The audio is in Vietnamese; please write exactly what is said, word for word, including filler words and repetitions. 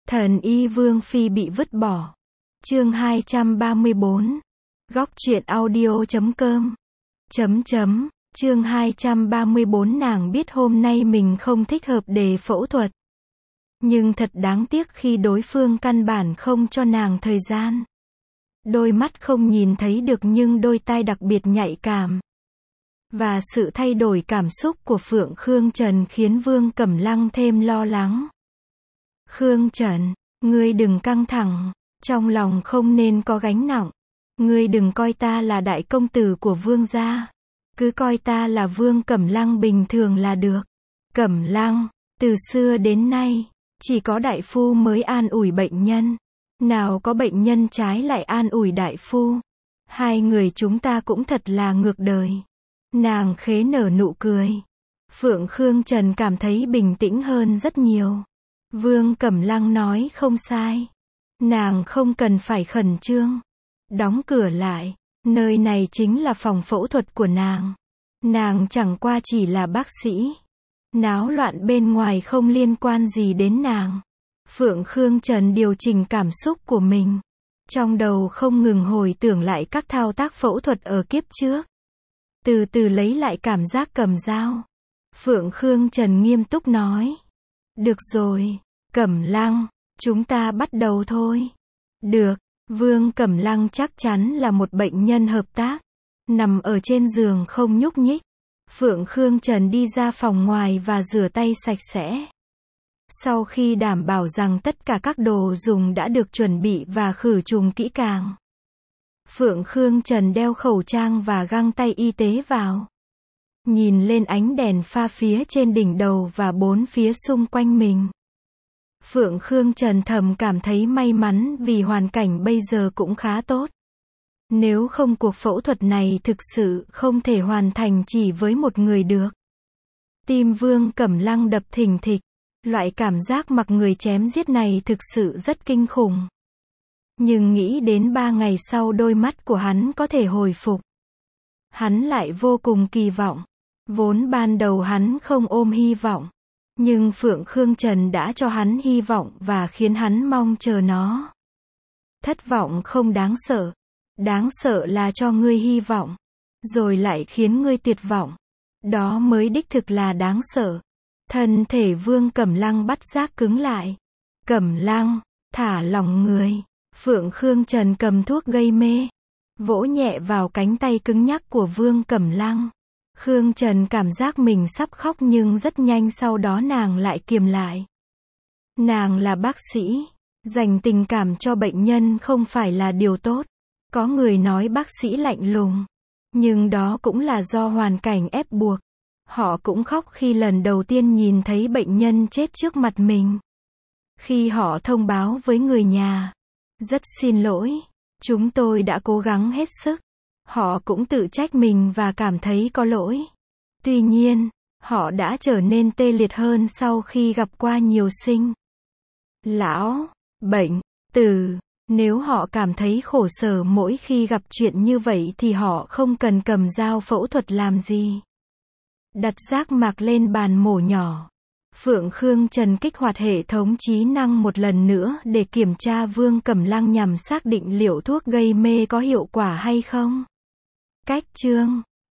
Thần y Vương Phi bị vứt bỏ. Chương hai trăm ba mươi bốn. Góc truyện audio chấm com. Chấm chấm. Chương hai trăm ba mươi bốn. Nàng biết hôm nay mình không thích hợp để phẫu thuật. Nhưng thật đáng tiếc khi đối phương căn bản không cho nàng thời gian. Đôi mắt không nhìn thấy được nhưng đôi tai đặc biệt nhạy cảm. Và sự thay đổi cảm xúc của Phượng Khương Trần khiến Vương Cẩm Lăng thêm lo lắng. Khương Trần, ngươi đừng căng thẳng, trong lòng không nên có gánh nặng. Ngươi đừng coi ta là đại công tử của Vương gia. Cứ coi ta là Vương Cẩm Lăng bình thường là được. Cẩm Lăng, từ xưa đến nay, chỉ có đại phu mới an ủi bệnh nhân. Nào có bệnh nhân trái lại an ủi đại phu. Hai người chúng ta cũng thật là ngược đời. Nàng khế nở nụ cười. Phượng Khương Trần cảm thấy bình tĩnh hơn rất nhiều. Vương Cẩm Lăng nói không sai. Nàng không cần phải khẩn trương. Đóng cửa lại. Nơi này chính là phòng phẫu thuật của nàng. Nàng chẳng qua chỉ là bác sĩ. Náo loạn bên ngoài không liên quan gì đến nàng. Phượng Khương Trần điều chỉnh cảm xúc của mình. Trong đầu không ngừng hồi tưởng lại các thao tác phẫu thuật ở kiếp trước. Từ từ lấy lại cảm giác cầm dao. Phượng Khương Trần nghiêm túc nói. Được rồi, Cẩm Lăng, chúng ta bắt đầu thôi. Được, Vương Cẩm Lăng chắc chắn là một bệnh nhân hợp tác. Nằm ở trên giường không nhúc nhích. Phượng Khương Trần đi ra phòng ngoài và rửa tay sạch sẽ. Sau khi đảm bảo rằng tất cả các đồ dùng đã được chuẩn bị và khử trùng kỹ càng. Phượng Khương Trần đeo khẩu trang và găng tay y tế vào. Nhìn lên ánh đèn pha phía trên đỉnh đầu và bốn phía xung quanh mình. Phượng Khương Trần thầm cảm thấy may mắn vì hoàn cảnh bây giờ cũng khá tốt. Nếu không cuộc phẫu thuật này thực sự không thể hoàn thành chỉ với một người được. Tim Vương Cẩm Lăng đập thình thịch. Loại cảm giác mặc người chém giết này thực sự rất kinh khủng. Nhưng nghĩ đến ba ngày sau đôi mắt của hắn có thể hồi phục. Hắn lại vô cùng kỳ vọng. Vốn ban đầu hắn không ôm hy vọng. Nhưng Phượng Khương Trần đã cho hắn hy vọng và khiến hắn mong chờ nó. Thất vọng không đáng sợ. Đáng sợ là cho ngươi hy vọng. Rồi lại khiến ngươi tuyệt vọng. Đó mới đích thực là đáng sợ. Thân thể Vương Cẩm Lăng bắt giác cứng lại. Cẩm Lăng, thả lỏng người. Phượng Khương Trần cầm thuốc gây mê. Vỗ nhẹ vào cánh tay cứng nhắc của Vương Cẩm Lăng. Khương Trần cảm giác mình sắp khóc nhưng rất nhanh sau đó nàng lại kiềm lại. Nàng là bác sĩ. Dành tình cảm cho bệnh nhân không phải là điều tốt. Có người nói bác sĩ lạnh lùng. Nhưng đó cũng là do hoàn cảnh ép buộc. Họ cũng khóc khi lần đầu tiên nhìn thấy bệnh nhân chết trước mặt mình. Khi họ thông báo với người nhà. Rất xin lỗi. Chúng tôi đã cố gắng hết sức. Họ cũng tự trách mình và cảm thấy có lỗi. Tuy nhiên, họ đã trở nên tê liệt hơn sau khi gặp qua nhiều sinh. Lão, bệnh, tử. Nếu họ cảm thấy khổ sở mỗi khi gặp chuyện như vậy thì họ không cần cầm dao phẫu thuật làm gì. Đặt giác mạc lên bàn mổ nhỏ. Phượng Khương Trần kích hoạt hệ thống trí năng một lần nữa để kiểm tra Vương Cẩm Lăng nhằm xác định liệu thuốc gây mê có hiệu quả hay không. Cách chương